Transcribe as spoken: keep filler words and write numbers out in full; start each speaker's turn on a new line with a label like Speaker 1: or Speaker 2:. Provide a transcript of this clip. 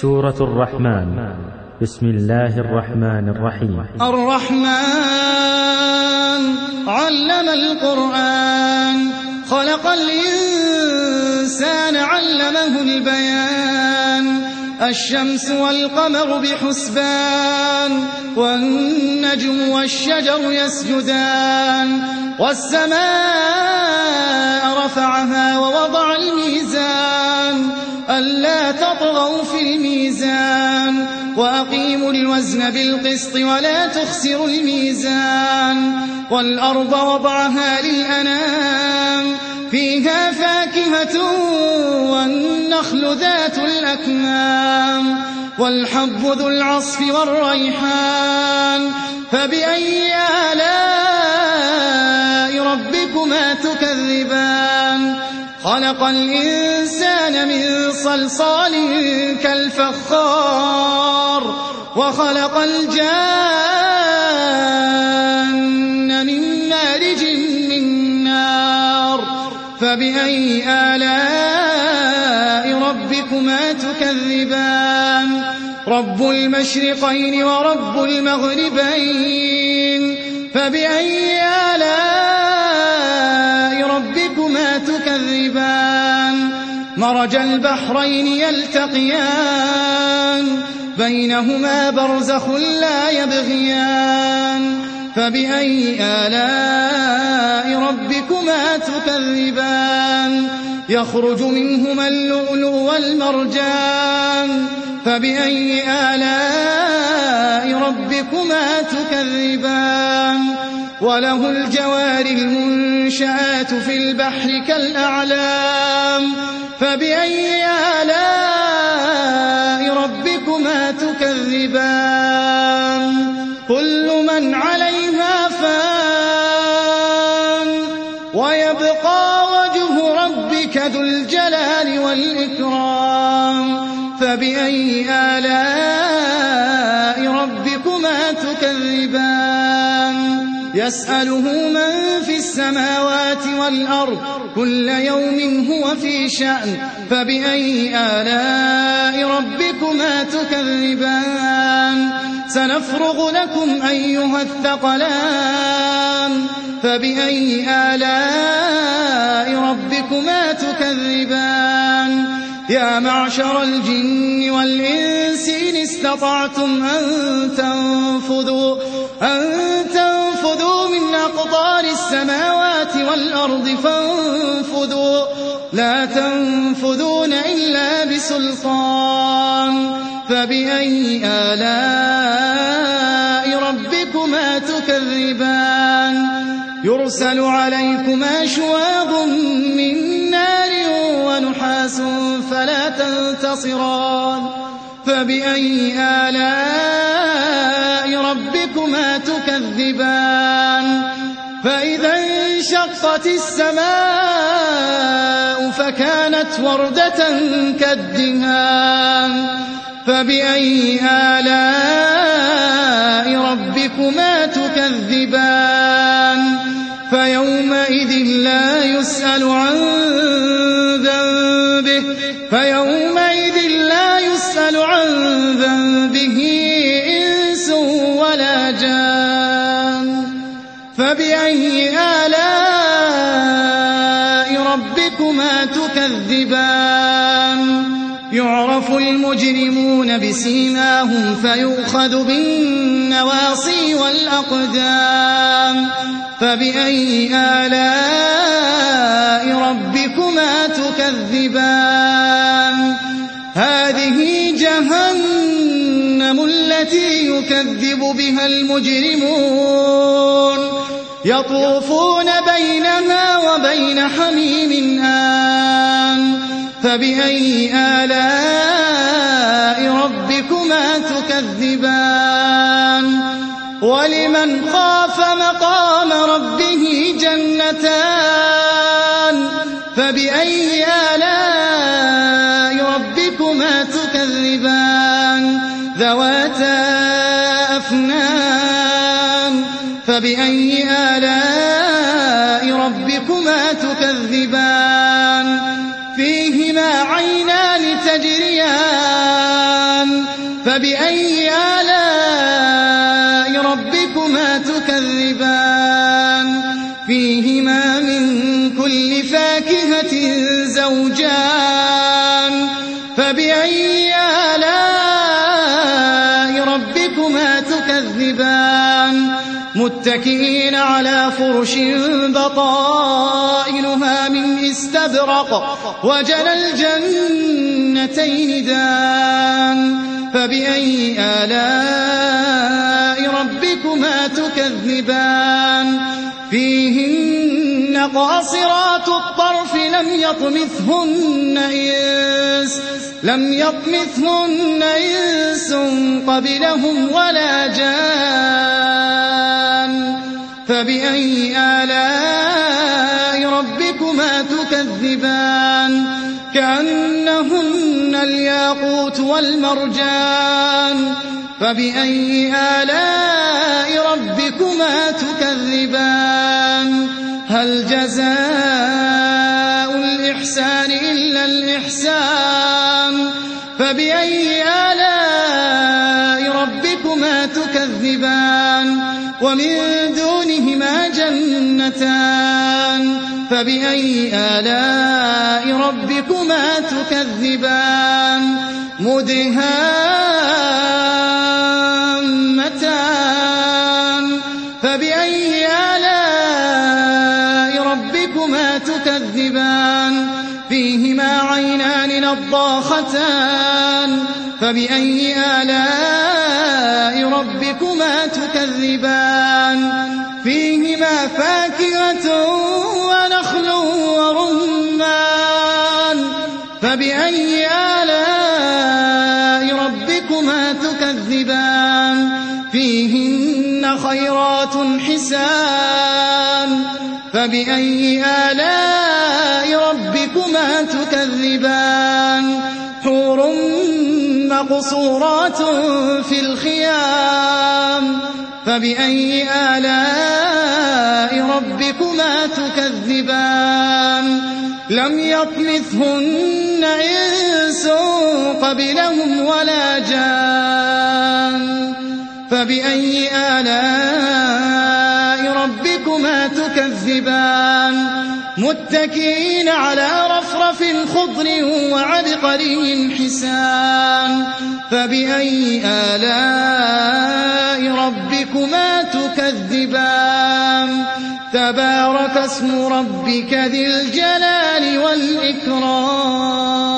Speaker 1: سورة الرحمن. بسم الله الرحمن الرحيم.
Speaker 2: الرحمن علم القرآن، خلق الإنسان علمه البيان. الشمس والقمر بحسبان، والنجم والشجر يسجدان. والسماء رفعها ووضع الميزان، ألا تطغوا في الميزان، وأقيموا الوزن بالقسط ولا تخسروا الميزان. والأرض وضعها للأنام، فيها فاكهة والنخل ذات الأكمام، والحب ذو العصف والريحان. فبأي آلاء ربكما تكذبان؟ خلق الإنسان من صلصال كالفخار، وخلق الجان من مارج من نار. فبأي آلاء ربكما تكذبان؟ رب المشرقين ورب المغربين. فبأي آلاء ربكما تكذبان؟ مرج البحرين يلتقيان، بينهما برزخ لا يبغيان. فبأي آلاء ربكما تكذبان؟ يخرج منهما اللؤلؤ والمرجان. فبأي آلاء ربكما تكذبان؟ وله الجوار المنشآت في البحر كالأعلام. فبأي آلاء ربكما تكذبان؟ كل من عليها فان، ويبقى وجه ربك ذو الجلال والإكرام. فبأي آلاء ربكما تكذبان؟ يسأله من في السماوات والأرض، كل يوم هو في شأن. فبأي آلاء ربكما تكذبان؟ سنفرغ لكم أيها الثقلان. فبأي آلاء ربكما تكذبان؟ يا معشر الجن والإنس إن استطعتم أن تنفذوا أن تنفذوا من أقطار السماوات والأرض فانفذوا، لا تنفذون إلا بسلطان. فبأي آلاء ربكما تكذبان؟ يرسل عليكما شواظ من نار ونحاس فلا تنتصران. فبأي آلاء ربكما تكذبان؟ فإذا انشقت السماء فكانت وردة كالدهان. فبأي آلاء ربكما تكذبان؟ فيومئذ لا يسأل عن ذنبه فيومئذ لا يسأل عن ذنبه إنس ولا جان. فبأي آلاء ربكما تكذبان؟ يعرف المجرمون بسيماهم فيؤخذ بالنواصي والأقدام. فبأي آلاء ربكما تكذبان؟ هذه جهنم التي يكذب بها المجرمون، يطوفون بينها وبين حميم آن. فبأي آلاء ربكما تكذبان؟ ولمن خاف مقام ربه جنتان. فبأي آلاء ربكما تكذبان؟ ذواتا أفنان. فبأي آلاء ربكما تكذبان؟ فيهما عينان تجريان فبأي آلاء ربكما تكذبان فيهما من كل فاكهة زوجان فبأي آلاء ربكما تكذبان متكئين على فرش بطائنها من استبرق وجنى الجنتين دان فبأي آلاء ربكما تكذبان فيهن قاصرات الطرف لم يطمثهن إنس لم يطمثهن إنس قبلهم ولا جان فبأي آلاء ربكما تكذبان كأنهن الياقوت والمرجان فبأي آلاء ربكما تكذبان هل جزاء الإحسان إلا الإحسان فبأي آلاء ربكما تكذبان ومن دونهما جنتان فبأي آلاء ربكما تكذبان مدهامتان فبأي آلاء ربكما تكذبان فيهما عينان نضاختان فبأي آلاء ربكما تكذبان فيهما فاكهة ونخل ورمان فبأي آلاء ربكما تكذبان فيهن خيرات حسان فبأي آلاء ربكما تكذبان حور مقصورات في الخيام فبأي آلاء ربكما تكذبان لم يطمثهن إنس قبلهم ولا جان فبأي آلاء ربكما تكذبان متكئين على رفرف خضر وعبقري حسان فبأي آلاء ربكما تكذبان تبارك اسم ربك ذي الجلال والإكرام